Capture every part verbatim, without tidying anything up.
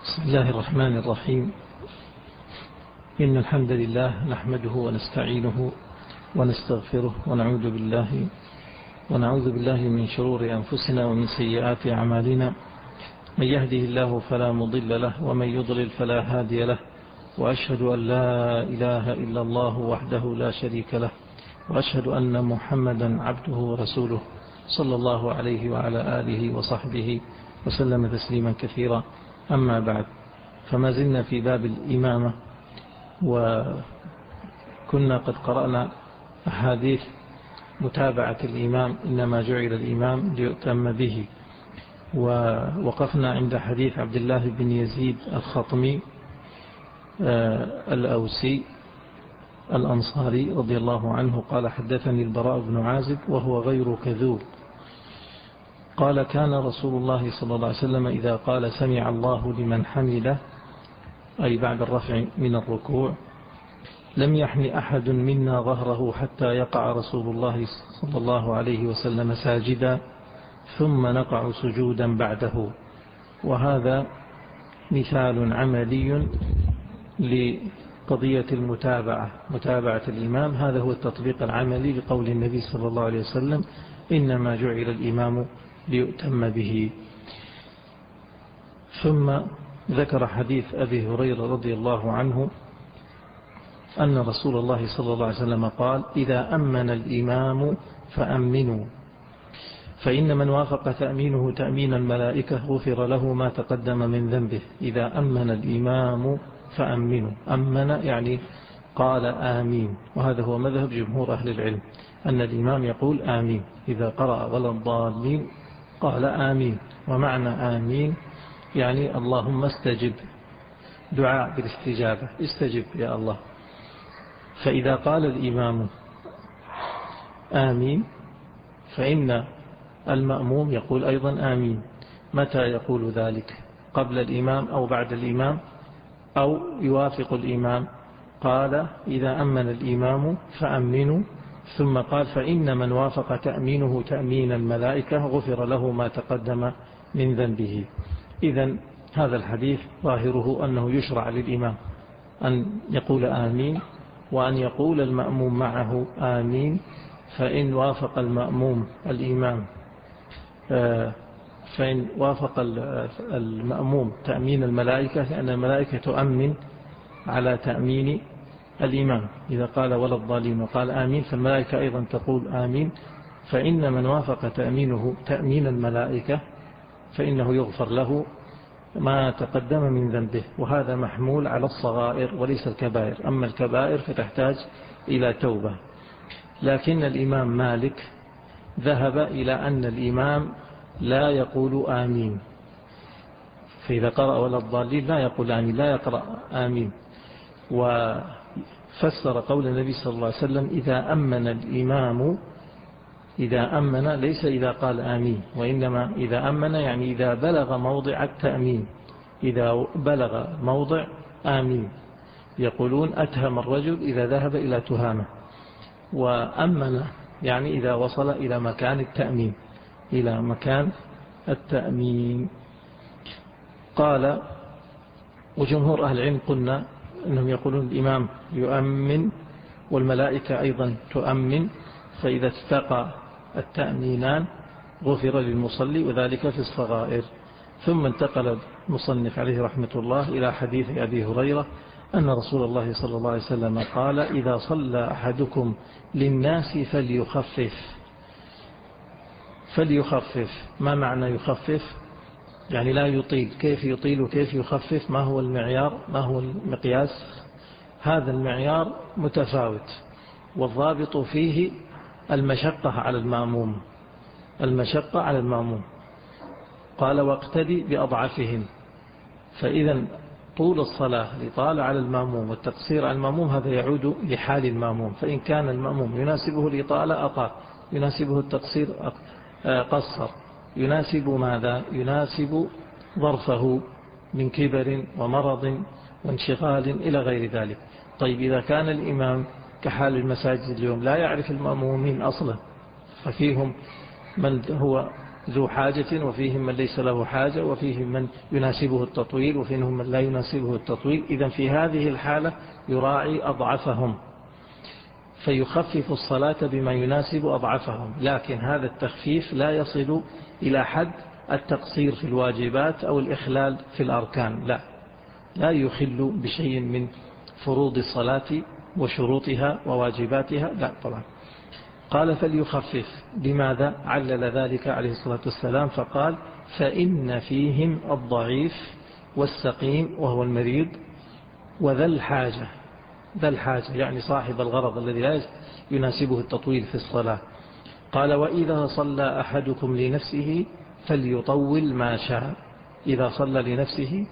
بسم الله الرحمن الرحيم. إن الحمد لله نحمده ونستعينه ونستغفره ونعوذ بالله ونعوذ بالله من شرور أنفسنا ومن سيئات أعمالنا. من يهده الله فلا مضل له ومن يضلل فلا هادي له، وأشهد أن لا إله إلا الله وحده لا شريك له، وأشهد أن محمدا عبده ورسوله صلى الله عليه وعلى آله وصحبه وسلم تسليما كثيرا. أما بعد، فما زلنا في باب الإمامة، وكنا قد قرأنا أحاديث متابعة الإمام، إنما جعل الإمام ليؤتم به، ووقفنا عند حديث عبد الله بن يزيد الخطمي الأوسي الأنصاري رضي الله عنه قال: حدثني البراء بن عازب وهو غير كذوب قال: كان رسول الله صلى الله عليه وسلم إذا قال سمع الله لمن حمده، أي بعد الرفع من الركوع، لم يحن أحد منا ظهره حتى يقع رسول الله صلى الله عليه وسلم ساجدا، ثم نقع سجودا بعده. وهذا مثال عملي لقضية المتابعة، متابعة الإمام. هذا هو التطبيق العملي لقول النبي صلى الله عليه وسلم: إنما جعل الإمام ليؤتم به. ثم ذكر حديث أبي هريرة رضي الله عنه أن رسول الله صلى الله عليه وسلم قال: إذا أمن الإمام فأمنوا، فإن من وافق تأمينه تأمين الملائكة غفر له ما تقدم من ذنبه. إذا أمن الإمام فأمنوا، أمن يعني قال آمين، وهذا هو مذهب جمهور أهل العلم، أن الإمام يقول آمين إذا قرأ ولا الضالين قال آمين. ومعنى آمين يعني اللهم استجب، دعاء بالاستجابة، استجب يا الله. فإذا قال الإمام آمين فإن المأموم يقول أيضا آمين. متى يقول ذلك؟ قبل الإمام أو بعد الإمام أو يوافق الإمام؟ قال: إذا أمن الإمام فأمنوا، ثم قال: فإن من وافق تأمينه تأمين الملائكة غفر له ما تقدم من ذنبه. إذن هذا الحديث ظاهره أنه يشرع للإمام أن يقول آمين، وأن يقول المأموم معه آمين. فإن وافق المأموم الإمام فإن وافق المأموم تأمين الملائكة، لأن الملائكة تؤمن على تأمين الإمام. إذا قال ولا الضالين وقال آمين فالملائكة أيضا تقول آمين. فإن من وافق تأمينه تأمين الملائكة فإنه يغفر له ما تقدم من ذنبه. وهذا محمول على الصغائر وليس الكبائر، أما الكبائر فتحتاج إلى توبة. لكن الإمام مالك ذهب إلى أن الإمام لا يقول آمين، فإذا قرأ ولا الضالين لا يقول آمين، لا يقرأ آمين. وفسر قول النبي صلى الله عليه وسلم: إذا أمن الإمام، إذا أمن ليس إذا قال آمين، وإنما إذا أمن يعني إذا بلغ موضع التأمين، إذا بلغ موضع آمين. يقولون أتهم الرجل إذا ذهب إلى تهامة، وأمن يعني إذا وصل إلى مكان التأمين، إلى مكان التأمين. قال: وجمهور أهل العلم قلنا أنهم يقولون الإمام يؤمن والملائكة أيضا تؤمن، فإذا استقى التأمينان غفر للمصلي، وذلك في الصغائر. ثم انتقل المصنف عليه رحمة الله إلى حديث أبي هريرة أن رسول الله صلى الله عليه وسلم قال: إذا صلى أحدكم للناس فليخفف. فليخفف، ما معنى يخفف؟ يعني لا يطيل. كيف يطيل وكيف يخفف؟ ما هو المعيار؟ ما هو المقياس؟ هذا المعيار متفاوت، والضابط فيه المشقة على المأموم، المشقة على المأموم. قال: واقتدي بأضعفهم. فإذا طول الصلاة لطال على المأموم والتقصير على المأموم هذا يعود لحال المأموم. فإن كان المأموم يناسبه الإطالة أطال، يناسبه التقصير قصر، يناسب ماذا؟ يناسب ظرفه من كبر ومرض وانشغال إلى غير ذلك. طيب، إذا كان الإمام كحال المساجد اليوم لا يعرف المأمومين أصلا، ففيهم من هو ذو حاجة وفيهم من ليس له حاجة وفيهم من يناسبه التطويل وفيهم من لا يناسبه التطويل. إذن في هذه الحالة يراعي أضعفهم فيخفف الصلاة بما يناسب أضعفهم، لكن هذا التخفيف لا يصل إلى حد التقصير في الواجبات أو الإخلال في الأركان، لا لا يخل بشيء من فروض الصلاة وشروطها وواجباتها، لا طبعا. قال فليخفف. لماذا علل ذلك عليه الصلاة والسلام؟ فقال فإن فيهم الضعيف والسقيم وهو المريض وذا الحاجة. ذا الحاجة يعني صاحب الغرض الذي لا يناسبه التطويل في الصلاة. قال وإذا صلى أحدكم لنفسه فليطول ما شاء. إذا صلى لنفسه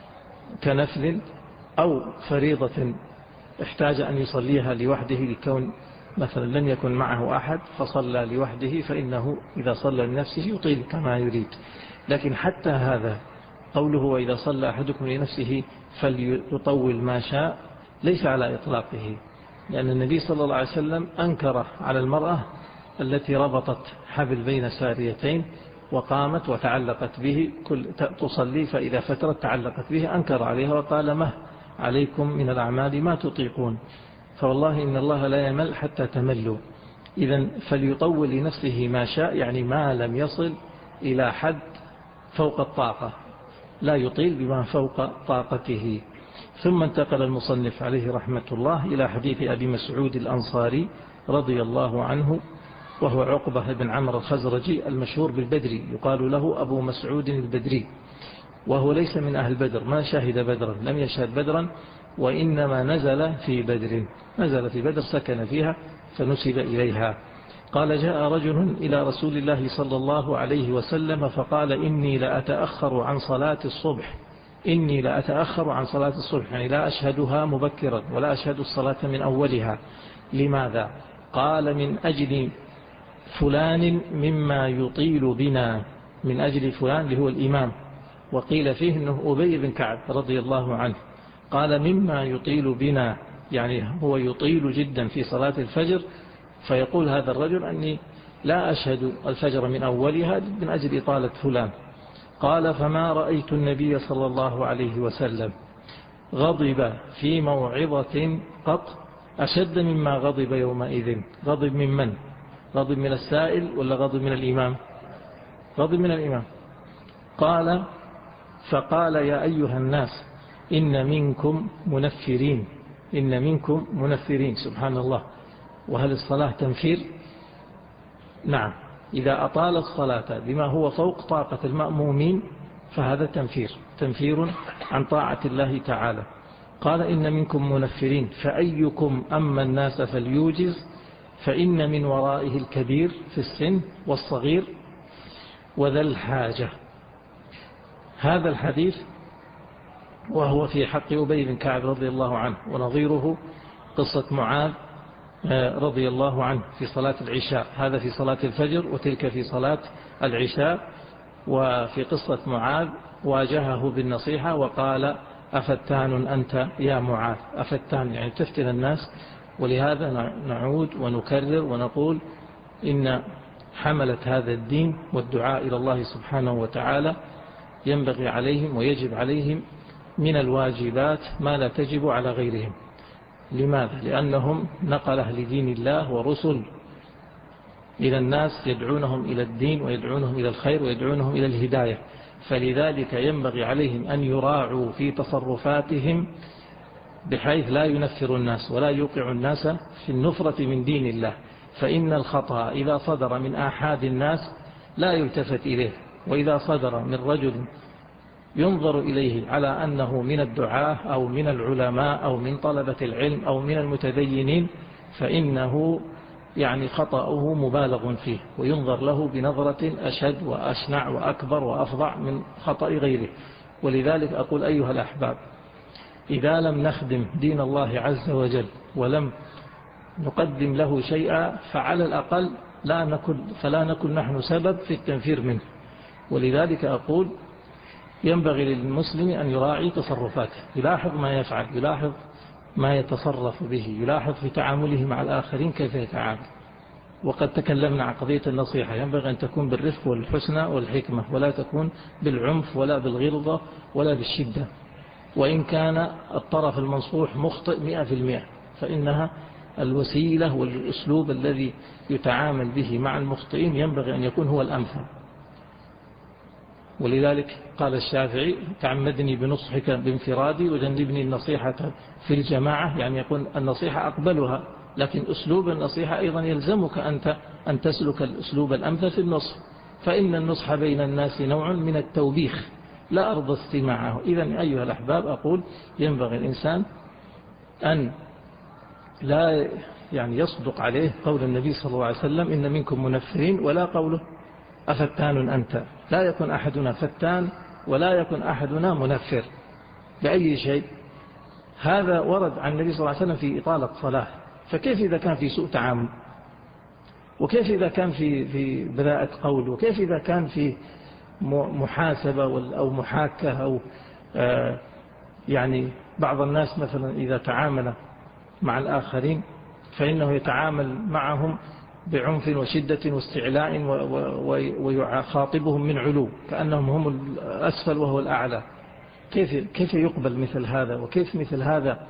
كنفل أو فريضة احتاج أن يصليها لوحده لكون مثلا لم يكن معه أحد فصلى لوحده، فإنه إذا صلى لنفسه يطيل كما يريد. لكن حتى هذا قوله وإذا صلى أحدكم لنفسه فليطول ما شاء ليس على إطلاقه، لأن النبي صلى الله عليه وسلم أنكر على المرأة التي ربطت حبل بين ساريتين وقامت وتعلقت به كل تصلي فإذا فترت تعلقت به، أنكر عليها وقال ما عليكم من الأعمال ما تطيقون، فوالله إن الله لا يمل حتى تملوا. إذن فليطول لنفسه ما شاء يعني ما لم يصل إلى حد فوق الطاقة، لا يطيل بما فوق طاقته. ثم انتقل المصنف عليه رحمة الله إلى حديث أبي مسعود الأنصاري رضي الله عنه، وهو عقبة بن عمرو الخزرجي المشهور بالبدري، يقال له أبو مسعود البدري، وهو ليس من أهل بدر، ما شهد بدرا، لم يشهد بدرا، وإنما نزل في بدر، نزل في بدر سكن فيها فنسب إليها. قال جاء رجل إلى رسول الله صلى الله عليه وسلم فقال إني لأتأخر عن صلاة الصبح إني لأتأخر عن صلاة الصبح يعني لا أشهدها مبكرا ولا أشهد الصلاة من أولها. لماذا؟ قال من أجل فلان مما يطيل بنا، من أجل فلان اللي هو الإمام، وقيل فيه أنه أبي بن كعب رضي الله عنه. قال مما يطيل بنا يعني هو يطيل جدا في صلاة الفجر، فيقول هذا الرجل أني لا أشهد الفجر من أولها من أجل إطالة فلان. قال فما رأيت النبي صلى الله عليه وسلم غضب في موعظة قط أشد مما غضب يومئذ. غضب من من؟ غضب من السائل ولا غضب من الإمام؟ غضب من الإمام. قال فقال يا أيها الناس إن منكم منفرين، إن منكم منفرين. سبحان الله. وهل الصلاة تنفير؟ نعم، إذا أطال الصلاة بما هو فوق طاقة المأمومين فهذا تنفير، تنفير عن طاعة الله تعالى. قال إن منكم منفرين فأيكم أما الناس فليوجز فإن من ورائه الكبير في السن والصغير وذا الحاجة. هذا الحديث وهو في حق أبي بن كعب رضي الله عنه، ونظيره قصة معاذ رضي الله عنه في صلاة العشاء، هذا في صلاة الفجر وتلك في صلاة العشاء. وفي قصة معاذ واجهه بالنصيحة وقال أفتان أنت يا معاذ. أفتان يعني تفتن الناس. ولهذا نعود ونكرر ونقول إن حملة هذا الدين والدعاء إلى الله سبحانه وتعالى ينبغي عليهم ويجب عليهم من الواجبات ما لا تجب على غيرهم. لماذا؟ لأنهم نقله لدين الله ورسل إلى الناس، يدعونهم إلى الدين ويدعونهم إلى الخير ويدعونهم إلى الهداية، فلذلك ينبغي عليهم أن يراعوا في تصرفاتهم بحيث لا ينفر الناس ولا يوقع الناس في النفرة من دين الله. فإن الخطأ إذا صدر من آحاد الناس لا يلتفت إليه، وإذا صدر من رجل ينظر إليه على أنه من الدعاة أو من العلماء أو من طلبة العلم أو من المتدينين فإنه يعني خطأه مبالغ فيه، وينظر له بنظرة أشد وأشنع وأكبر وأفظع من خطأ غيره. ولذلك أقول أيها الأحباب، إذا لم نخدم دين الله عز وجل ولم نقدم له شيئا فعلى الأقل لا نكن فلا نكن نحن سبب في التنفير منه. ولذلك أقول ينبغي للمسلم أن يراعي تصرفاته، يلاحظ ما يفعل، يلاحظ ما يتصرف به، يلاحظ في تعامله مع الآخرين كيف يتعامل. وقد تكلمنا عن قضية النصيحة، ينبغي أن تكون بالرفق والحسنى والحكمة، ولا تكون بالعنف ولا بالغلظة ولا بالشدة. وإن كان الطرف المنصوح مخطئ مئة في المئة، فإنها الوسيلة والأسلوب الذي يتعامل به مع المخطئين ينبغي أن يكون هو الأمثل. ولذلك قال الشافعي: تعمدني بنصحك بانفرادي وجنبني النصيحة في الجماعة. يعني يكون النصيحة أقبلها، لكن أسلوب النصيحة أيضا يلزمك أنت أن تسلك الأسلوب الأمثل في النصح، فإن النصح بين الناس نوع من التوبيخ لا أرضى استماعه. إذن أيها الأحباب، أقول ينبغي الإنسان أن لا يعني يصدق عليه قول النبي صلى الله عليه وسلم: إن منكم منفرين، ولا قوله: أفتان أنت. لا يكون أحدنا فتان ولا يكون أحدنا منفر بأي شيء. هذا ورد عن النبي صلى الله عليه وسلم في إطالة صلاة، فكيف إذا كان في سوء تعامل؟ وكيف إذا كان في في بذاءة قول؟ وكيف إذا كان في محاسبة أو محاكة أو آه يعني بعض الناس مثلا إذا تعامل مع الآخرين فإنه يتعامل معهم بعنف وشدة واستعلاء ويخاطبهم من علو كأنهم هم الأسفل وهو الأعلى. كيف كيف يقبل مثل هذا؟ وكيف مثل هذا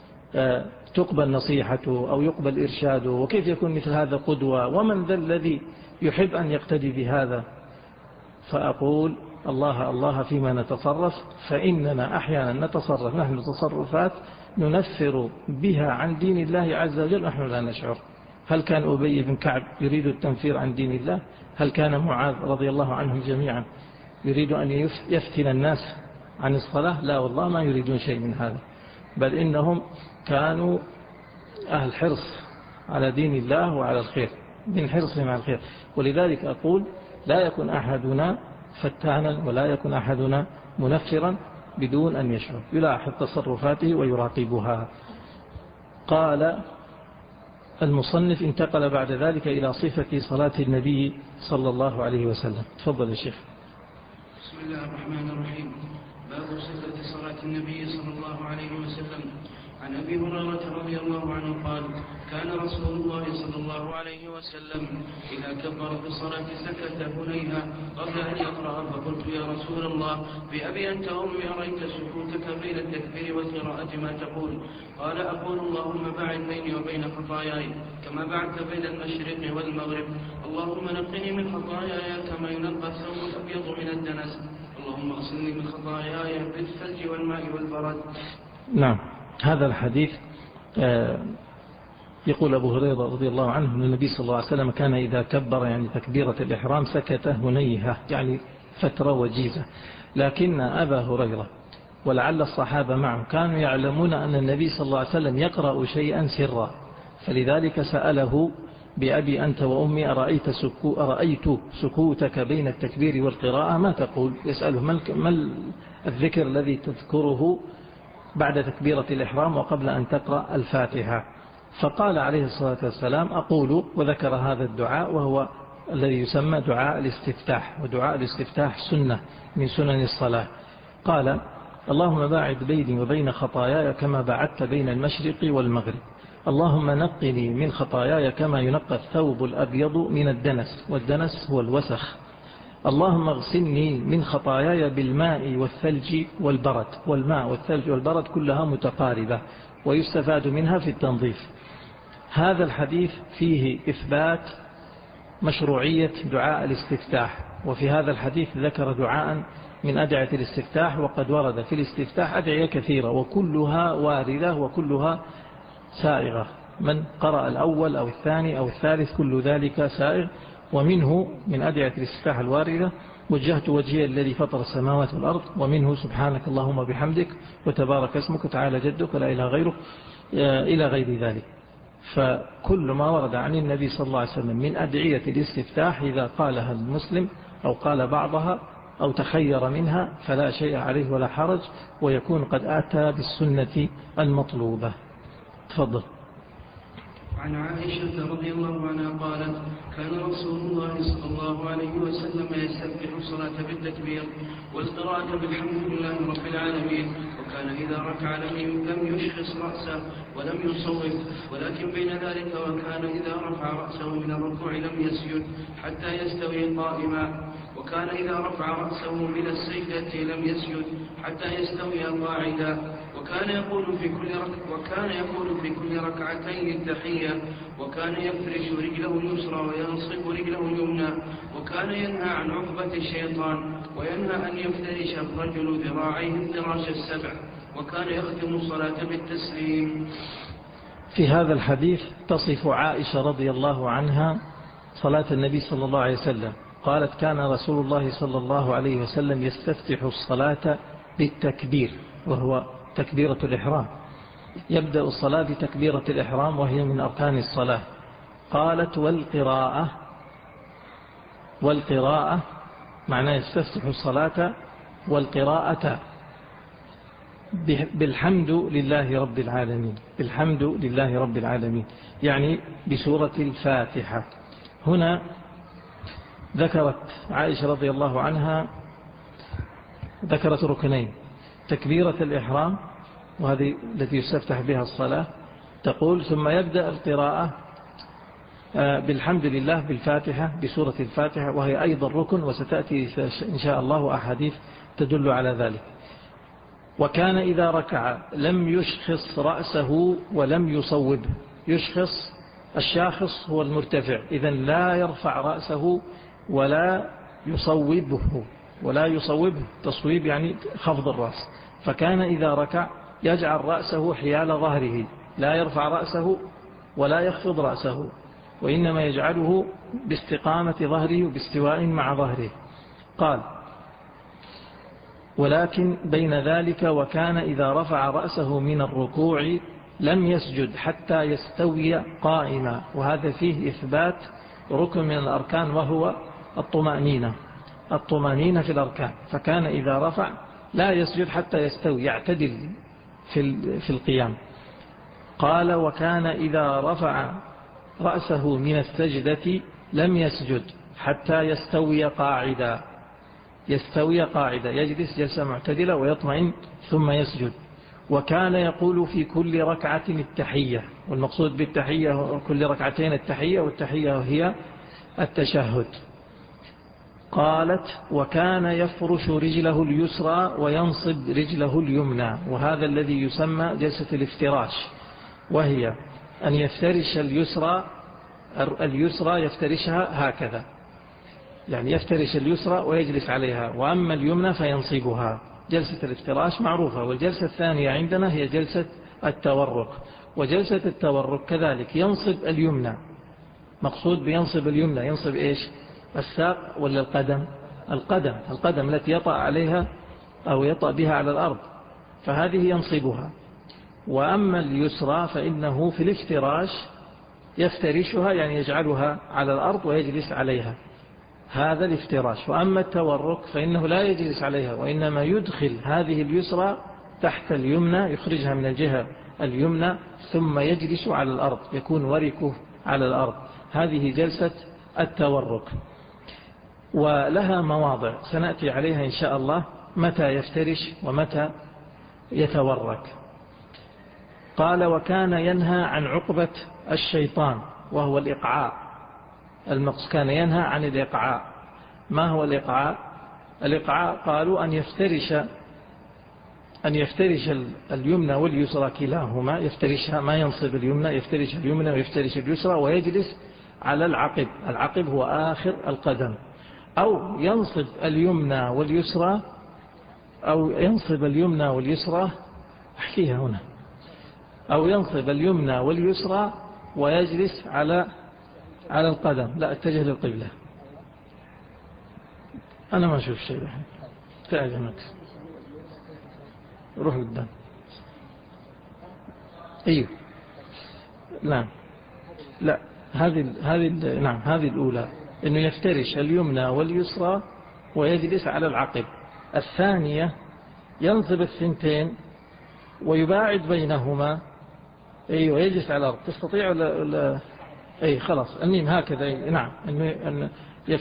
تقبل نصيحته أو يقبل إرشاده؟ وكيف يكون مثل هذا قدوة؟ ومن ذا الذي يحب أن يقتدي بهذا؟ فأقول: الله الله فيما نتصرف، فإننا أحيانا نتصرف نحن تصرفات ننفر بها عن دين الله عز وجل نحن لا نشعر. هل كان أبي بن كعب يريد التنفير عن دين الله؟ هل كان معاذ رضي الله عنهم جميعا يريد أن يفتن الناس عن الصلاة؟ لا والله، ما يريدون شيء من هذا، بل إنهم كانوا أهل حرص على دين الله وعلى الخير، من حرصهم على الخير. ولذلك أقول: لا يكون أحدنا فتانا ولا يكون أحدنا منفرا بدون أن يشعر، يلاحظ تصرفاته ويراقبها. قال المصنف: انتقل بعد ذلك إلى صفة صلاة النبي صلى الله عليه وسلم. تفضل يا شيخ. بسم الله الرحمن الرحيم. باب صفة صلاة النبي صلى الله عليه وسلم. عن أبي هريرة رضي الله عنه قال: كان رسول الله صلى الله عليه وسلم إذا كبر في الصلاة سكت هنيها قبل أن يقرأ، فقلت: يا رسول الله، بأبي أنت وأمي أريت سكوتك بين التكبير والقراءة ما تقول؟ قال: أقول: اللهم باعد بيني وبين خطاياي كما بعدت بين المشرق والمغرب، اللهم نقني من خطاياي كما ينقى الثوب الأبيض من الدنس، اللهم اغسلني من خطاياي بالثلج والماء والبرد. نعم. هذا الحديث يقول أبو هريرة رضي الله عنه أن النبي صلى الله عليه وسلم كان إذا كبر يعني تكبيرة الإحرام سكت هنيها، يعني فترة وجيزة. لكن أبا هريرة ولعل الصحابة معه كانوا يعلمون أن النبي صلى الله عليه وسلم يقرأ شيئا سرا، فلذلك سأله: بأبي أنت وأمي أرأيت, سكو أرأيت سكوتك بين التكبير والقراءة ما تقول؟ يسأله: ما الذكر الذي تذكره بعد تكبيرة الإحرام وقبل أن تقرأ الفاتحة؟ فقال عليه الصلاة والسلام: أقول، وذكر هذا الدعاء وهو الذي يسمى دعاء الاستفتاح، ودعاء الاستفتاح سنة من سنن الصلاة. قال: اللهم باعد بيني وبين خطاياي كما بعدت بين المشرق والمغرب، اللهم نقني من خطاياي كما ينقى الثوب الأبيض من الدنس، والدنس هو الوسخ، اللهم اغسلني من خطاياي بالماء والثلج والبرد. والماء والثلج والبرد كلها متقاربة ويستفاد منها في التنظيف. هذا الحديث فيه إثبات مشروعية دعاء الاستفتاح، وفي هذا الحديث ذكر دعاء من أدعية الاستفتاح، وقد ورد في الاستفتاح أدعية كثيرة وكلها واردة وكلها سائغة، من قرأ الأول أو الثاني أو الثالث كل ذلك سائغ. ومنه من أدعية الاستفتاح الواردة: وجهت وجهي الذي فطر السماوات والأرض، ومنه سبحانك اللهم بحمدك وتبارك اسمك وتعالى جدك ولا إله غيرك، إلى غير ذلك. فكل ما ورد عن النبي صلى الله عليه وسلم من أدعية الاستفتاح إذا قالها المسلم أو قال بعضها أو تخير منها فلا شيء عليه ولا حرج، ويكون قد آتى بالسنة المطلوبة. تفضل. عن عائشة رضي الله عنها قالت: كان رسول الله صلى الله عليه وسلم يستفتح الصلاة بالتكبير والقراءة بالحمد لله رب العالمين، وكان إذا ركع لم يشخص رأسه ولم يصوب، ولكن بين ذلك وكان إذا رفع رأسه من الركوع لم يسجد حتى يستوي قائما، وكان إذا رفع رأسه من السجدة لم يسجد حتى يستوي قاعدا، وكان يقول في كل رك... وكان يقول في كل ركعتين التحية، وكان يفرش رجله اليسرى وينصب رجله اليمنى، وكان ينهى عن عقبة الشيطان، وينهى أن يفترش الرجل ذراعيه افتراش السبع، وكان يختم الصلاة بالتسليم. في هذا الحديث تصف عائشة رضي الله عنها صلاة النبي صلى الله عليه وسلم، قالت كان رسول الله صلى الله عليه وسلم يستفتح الصلاة بالتكبير، وهو تكبيرة الإحرام، يبدأ الصلاة بتكبيرة الإحرام وهي من أركان الصلاة. قالت والقراءة، والقراءة معناه يستفتح الصلاة والقراءة بالحمد لله رب العالمين، بالحمد لله رب العالمين يعني بسورة الفاتحة. هنا ذكرت عائشة رضي الله عنها ذكرت ركنين: تكبيرة الإحرام وهذه التي يستفتح بها الصلاة، تقول ثم يبدأ القراءة بالحمد لله بالفاتحة بسورة الفاتحة، وهي أيضا ركن، وستأتي إن شاء الله أحاديث تدل على ذلك. وكان إذا ركع لم يشخص رأسه ولم يصوبه. يشخص، الشاخص هو المرتفع، إذن لا يرفع رأسه ولا يصوبه، ولا يصوبه تصويب يعني خفض الرأس. فكان إذا ركع يجعل رأسه حيال ظهره، لا يرفع رأسه ولا يخفض رأسه، وإنما يجعله باستقامة ظهره وباستواء مع ظهره. قال ولكن بين ذلك وكان إذا رفع رأسه من الركوع لم يسجد حتى يستوي قائما، وهذا فيه إثبات ركن من الأركان وهو الطمأنينة، الطمأنينة في الأركان. فكان إذا رفع لا يسجد حتى يستوي، يعتدل في القيام. قال وكان إذا رفع رأسه من السجدة لم يسجد حتى يستوي قاعدا، يستوي قاعدا يجلس جلسة معتدلة ويطمئن ثم يسجد. وكان يقول في كل ركعة التحية، والمقصود بالتحية كل ركعتين التحية، والتحية هي التشهد. قالت وكان يفرش رجله اليسرى وينصب رجله اليمنى، وهذا الذي يسمى جلسة الافتراش، وهي أن يفترش اليسرى اليسرى يفترشها هكذا، يعني يفترش اليسرى ويجلس عليها، وأما اليمنى فينصبها. جلسة الافتراش معروفة. والجلسة الثانية عندنا هي جلسة التورك، وجلسة التورك كذلك ينصب اليمنى. مقصود بينصب اليمنى ينصب إيش؟ الساق ولا القدم؟ القدم، القدم التي يطأ عليها أو يطأ بها على الأرض، فهذه ينصبها. وأما اليسرى فإنه في الافتراش يفترشها، يعني يجعلها على الأرض ويجلس عليها، هذا الافتراش. وأما التورك فإنه لا يجلس عليها، وإنما يدخل هذه اليسرى تحت اليمنى، يخرجها من الجهة اليمنى ثم يجلس على الأرض، يكون وركه على الأرض. هذه جلسة التورك، ولها مواضع سنأتي عليها إن شاء الله متى يفترش ومتى يتورك. قال وكان ينهى عن عقبة الشيطان وهو الإقعاء. المقصود كان ينهى عن الإقعاء. ما هو الإقعاء؟ الإقعاء قالوا أن يفترش أن يفترش اليمنى واليسرى كلاهما، يفترشها، ما ينصب اليمنى، يفترش اليمنى ويفترش اليسرى ويجلس على العقب. العقب هو آخر القدم. أو ينصب اليمنى واليسرى أو ينصب اليمنى واليسرى أحكيها هنا أو ينصب اليمنى واليسرى ويجلس على على القدم. لا، اتجه للقبلة، أنا ما أشوف شيء الحين. تعجمك، روح قدام. أيوه، نعم، لا، هذه هذه نعم هذه الأولى، إنه يفترش اليمنى واليسرى ويجلس على العقب. الثانية ينصب الثنتين ويباعد بينهما، أيوه، يجلس على الأرض. تستطيع ولا, ولا أي خلاص الميم هكذا. أي نعم، أنه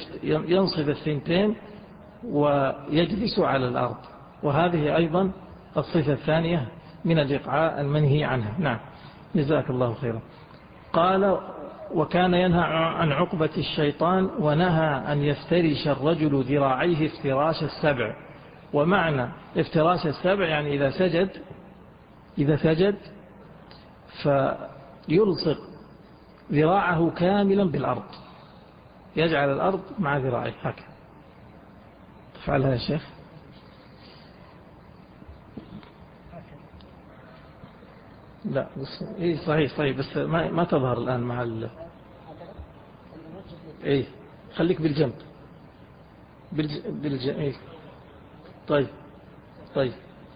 ينصب الثنتين ويجلس على الأرض، وهذه أيضا الصفة الثانية من الإقعاء المنهي عنها. نعم، جزاك الله خيرا. قال: وكان ينهى عن عقبة الشيطان، ونهى أن يفترش الرجل ذراعيه افتراش السبع. ومعنى افتراش السبع يعني إذا سجد إذا سجد فيلصق ذراعه كاملا بالأرض، يجعل الأرض مع ذراعيه هكذا. تفعلها يا شيخ؟ لا بس إيه صحيح صحيح بس ما ما تظهر الآن مع ال إيه خليك بالجنب بالج... بالج... إيه طيب طيب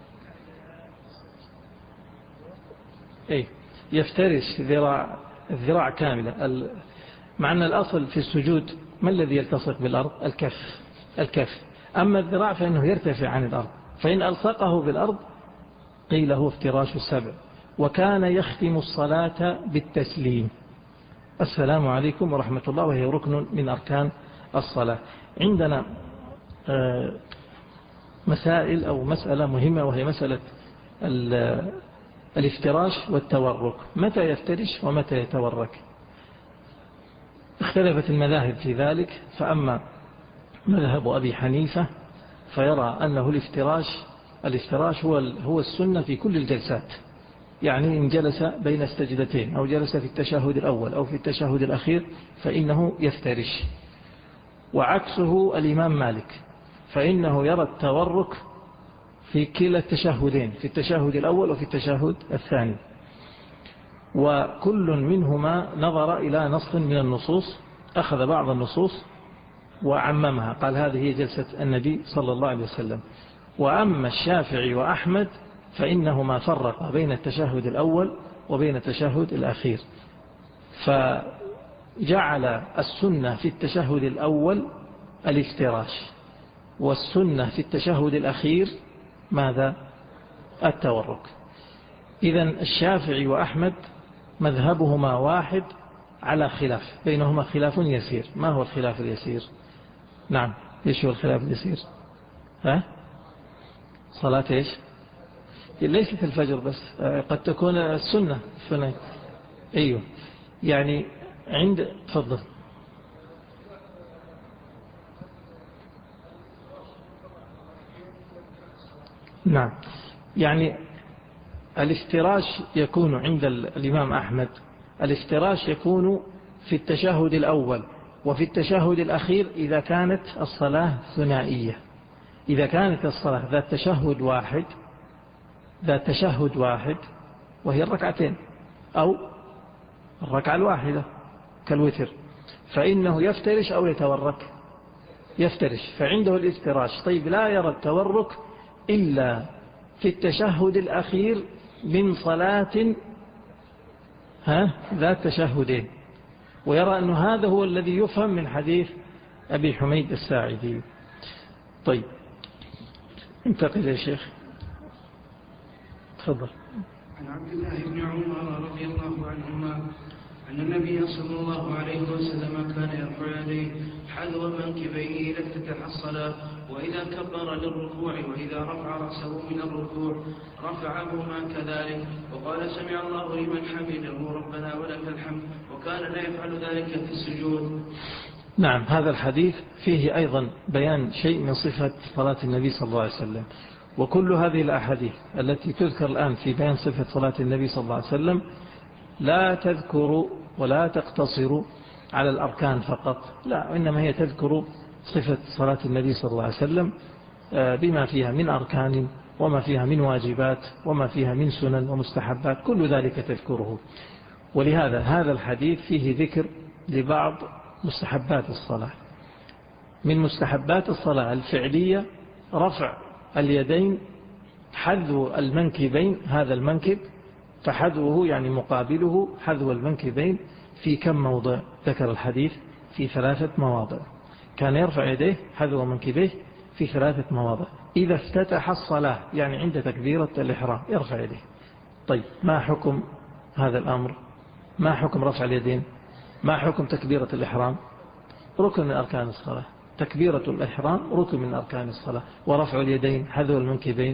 إيه يفترش ذراع الذراع كاملة ال... مع أن الأصل في السجود ما الذي يلتصق بالأرض؟ الكف الكف أما الذراع فإنه يرتفع عن الأرض، فإن ألصقه بالأرض قيل هو افتراش السبع. وكان يختم الصلاة بالتسليم، السلام عليكم ورحمة الله، وهي ركن من أركان الصلاة. عندنا مسائل أو مسألة مهمة، وهي مسألة الافتراش والتورك، متى يفترش ومتى يتورك. اختلفت المذاهب في ذلك، فأما مذهب أبي حنيفة فيرى أنه الافتراش الافتراش هو هو السنة في كل الجلسات، يعني إن جلس بين السجدتين أو جلس في التشهد الأول أو في التشهد الأخير فإنه يفترش. وعكسه الإمام مالك، فإنه يرى التورك في كلا التشهدين، في التشهد الأول وفي التشهد الثاني. وكل منهما نظر إلى نص من النصوص، أخذ بعض النصوص وعممها، قال هذه هي جلسة النبي صلى الله عليه وسلم. وأما الشافعي وأحمد فإنهما فرق بين التشهد الأول وبين التشهد الأخير، فجعل السنة في التشهد الأول الافتراش، والسنة في التشهد الأخير ماذا؟ التورك. إذن الشافعي وأحمد مذهبهما واحد على خلاف، بينهما خلاف يسير. ما هو الخلاف اليسير؟ نعم، ايش هو الخلاف اليسير؟ ها؟ صلاة ايش؟ ليست الفجر بس، قد تكون السنة السنة. ايوه، يعني عند تفضل. نعم، يعني الافتراش يكون عند الإمام أحمد، الافتراش يكون في التشهد الأول وفي التشهد الأخير إذا كانت الصلاة ثنائية. إذا كانت الصلاة ذات تشهد واحد ذات تشهد واحد وهي الركعتين أو الركعة الواحدة كالوتر، فإنه يفترش أو يتورك. يفترش، فعنده الافتراش. طيب، لا يرى التورك إلا في التشهد الأخير من صلاة ها ذات تشهدين، ويرى أن هذا هو الذي يفهم من حديث أبي حميد الساعدي. طيب، انتقل يا شيخ، تفضل. عن عبد الله بن عمر رضي الله عنهما أن النبي صلى الله عليه وسلم كان يرفع يديه حذو منكبيه إذا افتتح الصلاة، وإذا كبر للركوع، وإذا رفع رأسه من الركوع رفعهما كذلك، وقال سمع الله لمن حمده ربنا ولك الحمد، وكان لا يفعل ذلك في السجود. نعم، هذا الحديث فيه أيضا بيان شيء من صفة صلاة النبي صلى الله عليه وسلم. وكل هذه الأحاديث التي تذكر الآن في بيان صفة صلاة النبي صلى الله عليه وسلم لا تذكر ولا تقتصر على الأركان فقط، لا، وإنما هي تذكر صفة صلاة النبي صلى الله عليه وسلم بما فيها من أركان وما فيها من واجبات وما فيها من سنن ومستحبات، كل ذلك تذكره. ولهذا هذا الحديث فيه ذكر لبعض مستحبات الصلاة. من مستحبات الصلاة الفعلية رفع اليدين حذو المنكبين، هذا المنكب فحذوه يعني مقابله حذو المنكبين في كم موضع؟ ذكر الحديث في ثلاثة مواضع، كان يرفع يديه حذو منكبيه في ثلاثة مواضع. إذا افتتح الصلاة يعني عند تكبيرة الإحرام يرفع يديه. طيب، ما حكم هذا الأمر؟ ما حكم رفع اليدين؟ ما حكم تكبيرة الإحرام؟ ركن من أركان الصلاة. تكبيرة الإحرام ركن من أركان الصلاة، ورفع اليدين حذو المنكبين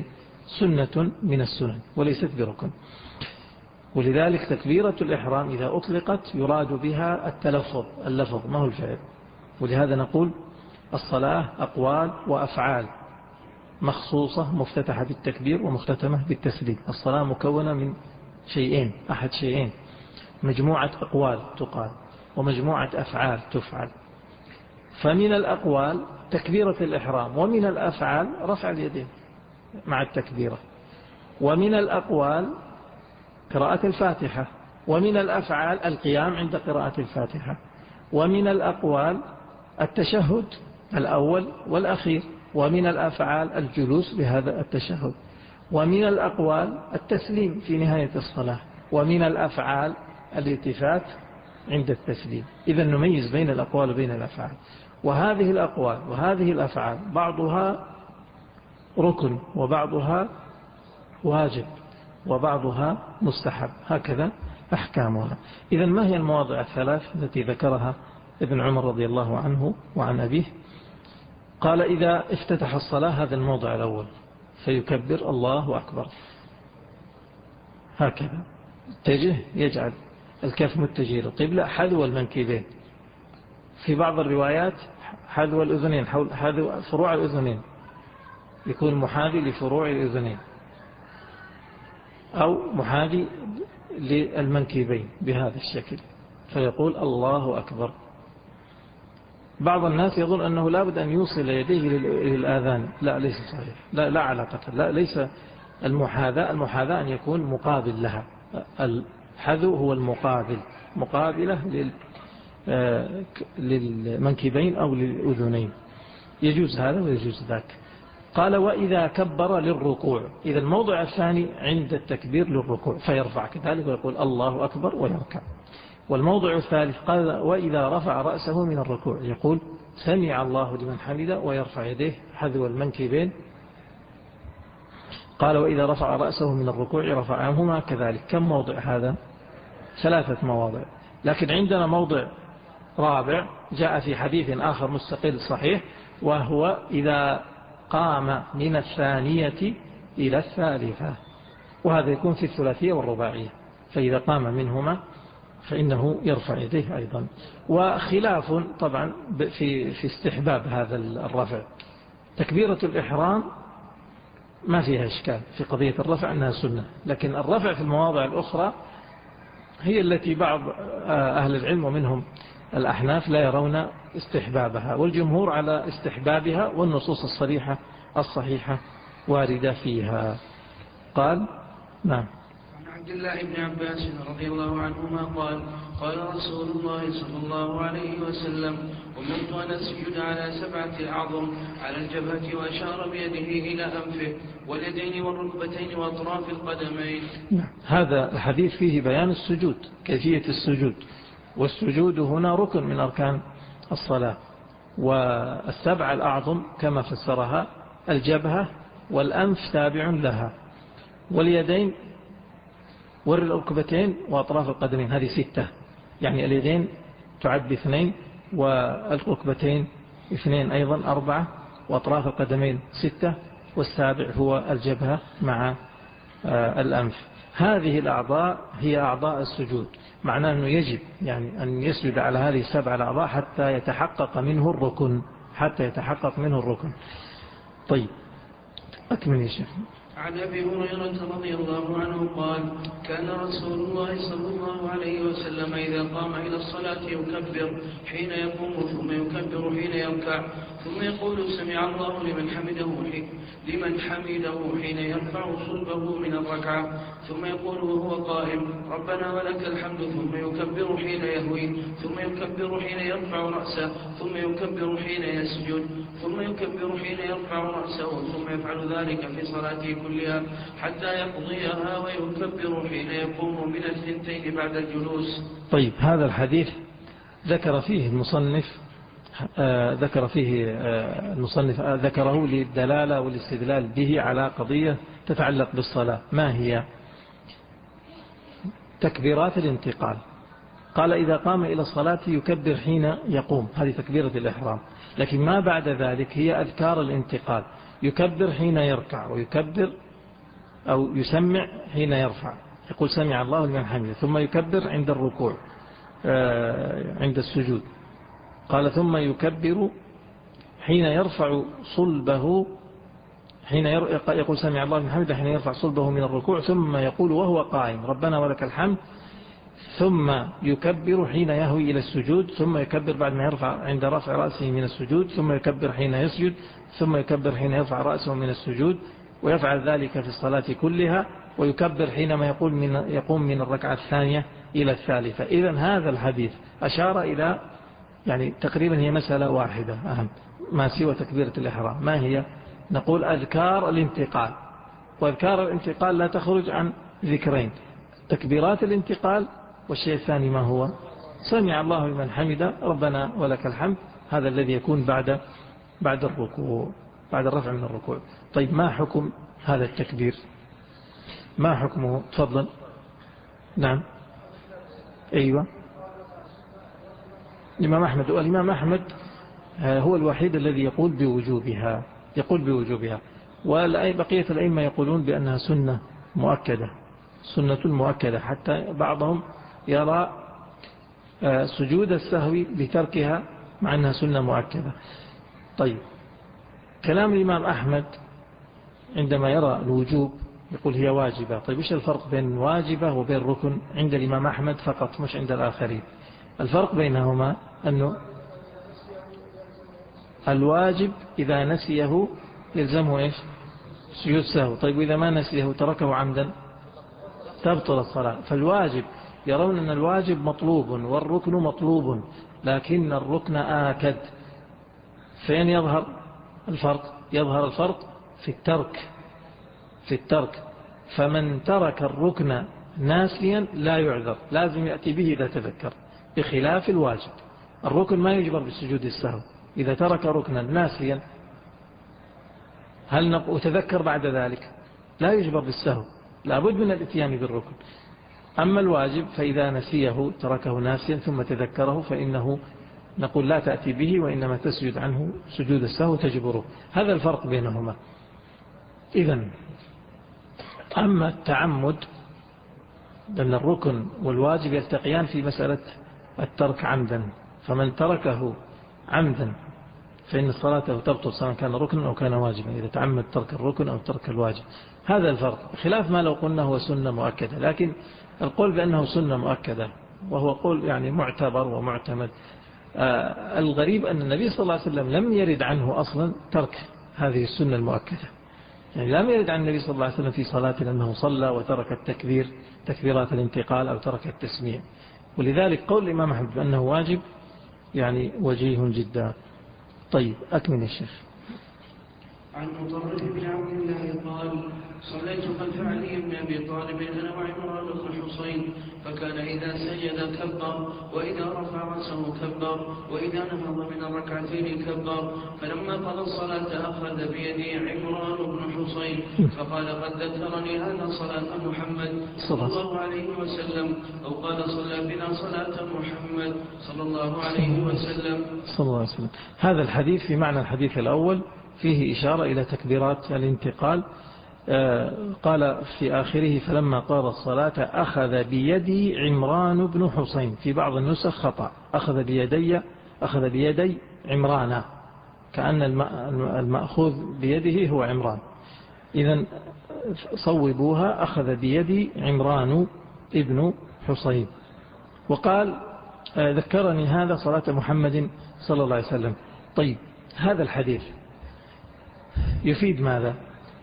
سنة من السنن وليست بركن. ولذلك تكبيرة الإحرام إذا أطلقت يراد بها التلفظ اللفظ ما هو الفعل. ولهذا نقول الصلاة أقوال وأفعال مخصوصة مفتتحة بالتكبير ومختتمة بالتسليم. الصلاة مكونة من شيئين أحد شيئين، مجموعة أقوال تقال ومجموعة أفعال تفعل. فمن الأقوال تكبيرة الإحرام، ومن الأفعال رفع اليدين مع التكبيرة، ومن الأقوال قراءة الفاتحة، ومن الأفعال القيام عند قراءة الفاتحة، ومن الأقوال التشهد الأول والأخير، ومن الأفعال الجلوس بهذا التشهد، ومن الأقوال التسليم في نهاية الصلاة، ومن الأفعال الالتفات عند التسليم. إذا نميز بين الأقوال وبين الأفعال. وهذه الأقوال وهذه الأفعال بعضها ركن وبعضها واجب وبعضها مستحب، هكذا أحكامها. إذا ما هي المواضع الثلاث التي ذكرها ابن عمر رضي الله عنه وعن أبيه؟ قال إذا افتتح الصلاة هذا الموضع الأول فيكبر الله أكبر هكذا، اتجه يجعل الكف متجه للقبلة حذو المنكبين، في بعض الروايات حذو الأذنين، حذو فروع الأذنين يكون محاذي لفروع الأذنين أو محاذي للمنكبين بهذا الشكل، فيقول الله أكبر. بعض الناس يظن أنه لابد أن يوصل يديه للآذان، لا ليس صحيح، لا, لا علاقة، لا ليس المحاذاة. المحاذاة أن يكون مقابل لها، الحذو هو المقابل، مقابلة للمنكبين أو للأذنين، يجوز هذا ويجوز ذاك. قال وإذا كبر للركوع، إذا الموضع الثاني عند التكبير للركوع فيرفع كذلك ويقول الله أكبر ويركع. والموضع الثالث قال وإذا رفع رأسه من الركوع يقول سمع الله لمن حمده ويرفع يديه حذو المنكبين. قال وإذا رفع رأسه من الركوع رفعهما كذلك. كم موضع هذا؟ ثلاثة مواضع. لكن عندنا موضع رابع جاء في حديث آخر مستقل صحيح، وهو إذا قام من الثانية إلى الثالثة، وهذا يكون في الثلاثية والرباعية، فإذا قام منهما فإنه يرفع يديه أيضا. وخلاف طبعا في في استحباب هذا الرفع. تكبيرة الإحرام ما فيها إشكال في قضية الرفع أنها سنة، لكن الرفع في المواضع الأخرى هي التي بعض أهل العلم ومنهم الأحناف لا يرون استحبابها، والجمهور على استحبابها، والنصوص الصريحة الصحيحة واردة فيها. قال نعم. عبد الله بن عباس رضي الله عنهما قال قال رسول الله صلى الله عليه وسلم أمرت أن أسجد على سبعة أعظم على الجبهة، وأشار بيده إلى أنفه واليدين والركبتين وأطراف القدمين. هذا الحديث فيه بيان السجود، كيفية السجود، والسجود هنا ركن من أركان الصلاة. والسبع الأعظم كما فسرها الجبهة والأنف تابع لها، واليدين والركبتين وأطراف القدمين، هذه ستة، يعني اليدين تعد اثنين والركبتين اثنين أيضا أربعة، وأطراف القدمين ستة، والسابع هو الجبهة مع الأنف. هذه الأعضاء هي أعضاء السجود، معناه أنه يجب يعني أن يسجد على هذه السبع الأعضاء حتى يتحقق منه الركن، حتى يتحقق منه الركن. طيب أكمل يا شيخ. عن أبي هريرة رضي الله عنه قال كان رسول الله صلى الله عليه وسلم إذا قام إلى الصلاة يكبر حين يقوم، ثم يكبر حين يركع، ثم يقول سمع الله لمن حمده لمن حمده حين يرفع صلبه من الركعة، ثم يقول وهو قائم ربنا ولك الحمد، ثم يكبر حين يهوي، ثم يكبر حين يرفع رأسه، ثم يكبر حين يسجد، ثم يكبر حين يرفع رأسه، ثم يفعل ذلك في صلاته كلها حتى يقضيها، ويكبر حين يقوم من الثنتين بعد الجلوس. طيب هذا الحديث ذكر فيه المصنف آه ذكر فيه آه المصنف آه ذكره للدلالة والاستدلال به على قضية تتعلق بالصلاة. ما هي؟ تكبيرات الانتقال. قال إذا قام إلى الصلاة يكبر حين يقوم، هذه تكبيرة الإحرام، لكن ما بعد ذلك هي أذكار الانتقال. يكبر حين يركع، ويكبر أو يسمع حين يرفع، يقول سمع الله لمن حمده، ثم يكبر عند الركوع عند السجود. قال ثم يكبر حين يرفع صلبه، حين يقول سمع الله لمن حمده حين يرفع صلبه من الركوع، ثم يقول وهو قائم ربنا ولك الحمد، ثم يكبر حين يهوي إلى السجود، ثم يكبر بعد ما يرفع عند رفع رأسه من السجود، ثم يكبر حين يسجد، ثم يكبر حين يرفع رأسه من السجود، ويفعل ذلك في الصلاة كلها، ويكبر حينما يقول من يقوم من الركعة الثانية إلى الثالثة. إذن هذا الحديث أشار إلى يعني تقريبا هي مسألة واحدة أهم ما سوى تكبيرة الإحرام، ما هي؟ نقول أذكار الانتقال، وأذكار الانتقال لا تخرج عن ذكرين: تكبيرات الانتقال، والشيء الثاني ما هو؟ سمع الله لمن حمده ربنا ولك الحمد، هذا الذي يكون بعد بعد الركوع، بعد الرفع من الركوع. طيب ما حكم هذا التكبير؟ ما حكمه؟ تفضل. نعم. أيوة. الإمام أحمد، والإمام أحمد هو الوحيد الذي يقول بوجوبها، يقول بوجوبها، وبقية الأئمة يقولون بأنها سنة مؤكدة، سنة مؤكدة، حتى بعضهم يرى سجود السهو بتركها مع أنها سنة مؤكدة. طيب كلام الإمام أحمد عندما يرى الوجوب يقول هي واجبة. طيب إيش الفرق بين واجبة وبين ركن عند الإمام أحمد فقط مش عند الآخرين؟ الفرق بينهما أنه الواجب إذا نسيه يلزمه إيش؟ سجود السهو. طيب إذا ما نسيه تركه عمدا تبطل الصلاة. فالواجب يرون أن الواجب مطلوب والركن مطلوب، لكن الركن آكد. فين يظهر الفرق؟ يظهر الفرق في الترك، في الترك. فمن ترك الركن ناسيا لا يعذر، لازم يأتي به إذا تذكر، بخلاف الواجب. الركن ما يجبر بالسجود السهو، إذا ترك ركنا ناسيا هل نق... وتذكر بعد ذلك لا يجبر بالسهو، لابد من الاتيان بالركن. أما الواجب فإذا نسيه تركه ناسيا ثم تذكره فإنه نقول لا تأتي به، وإنما تسجد عنه سجود السهو تجبره. هذا الفرق بينهما. إذن أما التعمد، لأن الركن والواجب يلتقيان في مسألة الترك عمدا، فمن تركه عمدا فإن صلاته تبطل سواء كان ركنا أو كان واجبا، إذا تعمد ترك الركن أو ترك الواجب. هذا الفرق، خلاف ما لو قلنا هو سنة مؤكدة. لكن القول بأنه سنة مؤكدة وهو قول يعني معتبر ومعتمد. آه الغريب أن النبي صلى الله عليه وسلم لم يرد عنه أصلا ترك هذه السنة المؤكدة، يعني لم يرد عن النبي صلى الله عليه وسلم في صلاة أنه صلى وترك التكبير تكبيرات الانتقال أو ترك التسميع. ولذلك قول الإمام أحمد بأنه واجب يعني وجيه جدا. طيب أكمل الشيخ. عن مطرف بن عبد الله قال: صليت خلف علي بن أبي طالب أنا وعمران بن حصين، فكان إذا سجد كبر، وإذا رفع رأسه كبر، وإذا نهض من الركعتين كبر. فلما قضى الصلاة أخذ بيدي عمران بن حصين فقال: قد ذكرني هذا صلاة محمد صلى الله عليه وسلم، أو قال: صلى بنا صلاة محمد صلى الله عليه وسلم. صلى الله عليه وسلم. هذا الحديث في معنى الحديث الأول، فيه إشارة إلى تكبيرات الانتقال. قال في آخره: فلما قضى الصلاة أخذ بيدي عمران بن حصين. في بعض النسخ خطأ، أخذ بيدي أخذ بيدي عمران، كأن المأخوذ بيده هو عمران. إذن صوبوها: أخذ بيدي عمران ابن حصين. وقال: ذكرني هذا صلاة محمد صلى الله عليه وسلم. طيب هذا الحديث يفيد ماذا؟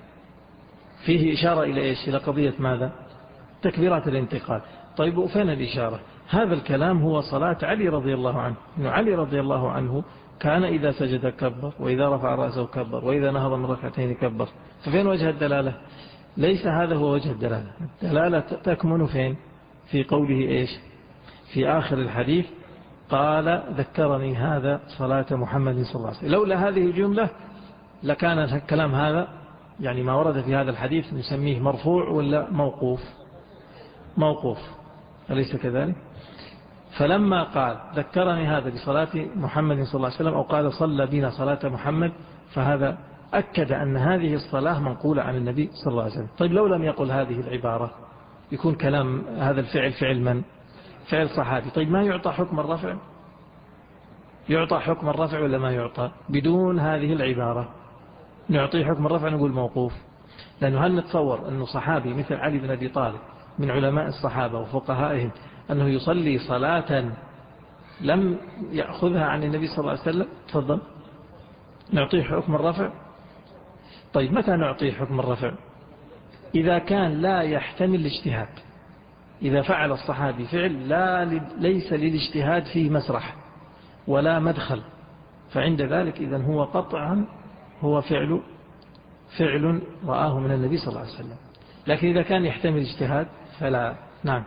فيه إشارة إلى إيش؟ إلى قضية ماذا؟ تكبيرات الانتقال. طيب وفين الإشارة؟ هذا الكلام هو صلاة علي رضي الله عنه، إنه علي رضي الله عنه كان إذا سجد كبر، وإذا رفع رأسه كبر، وإذا نهض من ركعتين كبر. ففين وجه الدلالة؟ ليس هذا هو وجه الدلالة. الدلالة تكمن فين؟ في قوله إيش؟ في آخر الحديث قال: ذكرني هذا صلاة محمد صلى الله عليه وسلم. لولا هذه الجملة لكان الكلام هذا يعني ما ورد في هذا الحديث نسميه مرفوع ولا موقوف؟ موقوف، أليس كذلك؟ فلما قال: ذكرني هذا بصلاة محمد صلى الله عليه وسلم، أو قال: صلى بنا صلاة محمد، فهذا أكد أن هذه الصلاة منقولة عن النبي صلى الله عليه وسلم. طيب لو لم يقل هذه العبارة يكون كلام هذا الفعل فعل من؟ فعل صحابي. طيب ما يعطى حكم الرفع؟ يعطى حكم الرفع ولا ما يعطى؟ بدون هذه العبارة نعطيه حكم الرفع نقول موقوف. لأنه هل نتصور أنه صحابي مثل علي بن أبي طالب من علماء الصحابة وفقهائهم أنه يصلي صلاة لم يأخذها عن النبي صلى الله عليه وسلم؟ تفضل. نعطيه حكم الرفع. طيب متى نعطيه حكم الرفع؟ إذا كان لا يحتمل الاجتهاد. إذا فعل الصحابي فعل لا ليس للاجتهاد فيه مسرح ولا مدخل، فعند ذلك إذن هو قطعا هو فعل فعل رآه من النبي صلى الله عليه وسلم. لكن إذا كان يحتمل اجتهاد فلا. نعم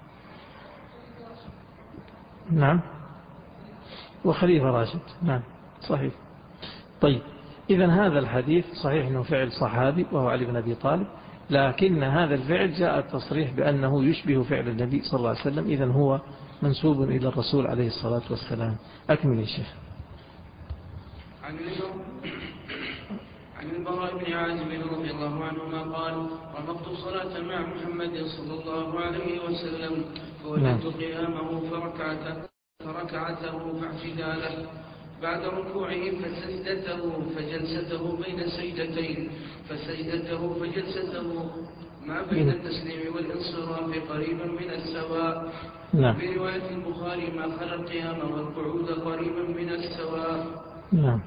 نعم وخليفة راشد. نعم صحيح. طيب إذن هذا الحديث صحيح أنه فعل صحابي وهو علي بن أبي طالب، لكن هذا الفعل جاء التصريح بأنه يشبه فعل النبي صلى الله عليه وسلم، إذن هو منسوب إلى الرسول عليه الصلاة والسلام. أكمل يا شيخ. عن البراء بن عازب رضي الله عنهما قال: رمضت الصلاة مع محمد صلى الله عليه وسلم فوجدت قيامه فركعته فركعته فاعتداله بعد ركوعه فسجدته فجلسته بين السجدتين فسجدته فجلسته ما بين التسليم والانصراف قريبا من السواء. نعم. في رواية البخاري ما خلا القيام والقعود قريبا من السواء. نعم.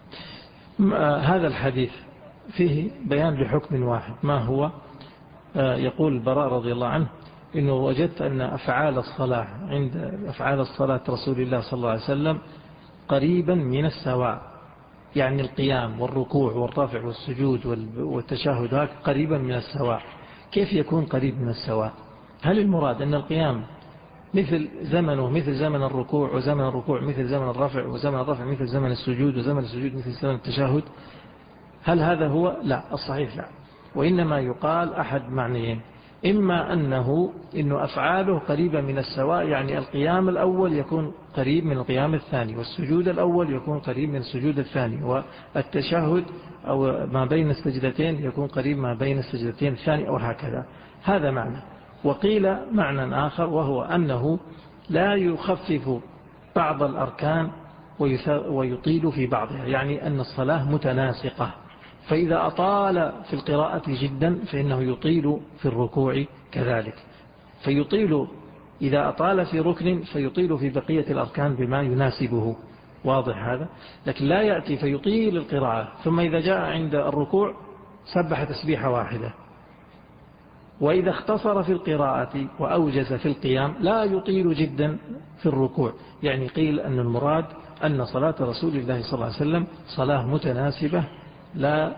هذا الحديث فيه بيان لحكم واحد، ما هو؟ يقول البراء رضي الله عنه إنه وجدت أن أفعال الصلاة عند أفعال الصلاة رسول الله صلى الله عليه وسلم قريبا من السواء، يعني القيام والركوع والرفع والسجود والتشهد هذا قريبا من السواء. كيف يكون قريب من السواء؟ هل المراد أن القيام مثل زمنه مثل زمن الركوع وزمن الركوع مثل زمن الرفع وزمن الرفع مثل زمن السجود وزمن السجود مثل زمن التشهد؟ هل هذا هو؟ لا، الصحيح لا. وإنما يقال أحد معنيين: إما أنه إنه أفعاله قريبة من السواء، يعني القيام الأول يكون قريب من القيام الثاني، والسجود الأول يكون قريب من السجود الثاني، والتشهد أو ما بين السجدتين يكون قريب ما بين السجدتين الثاني، أو هكذا. هذا معنى. وقيل معنى آخر وهو أنه لا يخفف بعض الأركان ويطيل في بعضها، يعني أن الصلاة متناسقة، فإذا أطال في القراءة جدا فإنه يطيل في الركوع كذلك، فيطيل إذا أطال في ركن فيطيل في بقية الأركان بما يناسبه. واضح هذا؟ لكن لا يأتي فيطيل القراءة ثم إذا جاء عند الركوع سبح تسبيحة واحدة، وإذا اختصر في القراءة وأوجز في القيام لا يطيل جدا في الركوع. يعني قيل أن المراد أن صلاة رسول الله صلى الله عليه وسلم صلاة متناسبة لا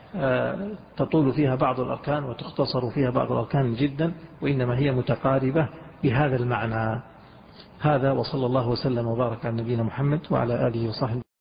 تطول فيها بعض الأركان وتختصر فيها بعض الأركان جدا، وإنما هي متقاربة بهذا المعنى. هذا، وصلى الله وسلم وبارك على نبينا محمد وعلى آله وصحبه.